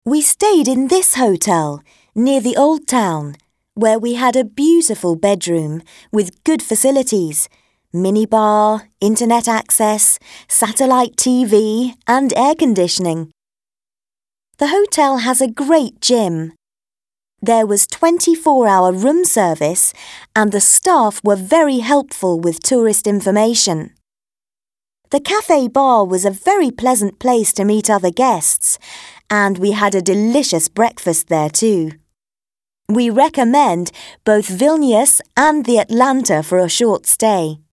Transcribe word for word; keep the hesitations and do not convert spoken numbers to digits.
We stayed in this hotel, near the Old Town, where we had a beautiful bedroom with good facilities, minibar, internet access, satellite T V and air conditioning. The hotel has a great gym. There was twenty-four hour room service and the staff were very helpful with tourist information. The cafe bar was a very pleasant place to meet other guests, and we had a delicious breakfast there too. We recommend both Vilnius and the Atlanta for a short stay.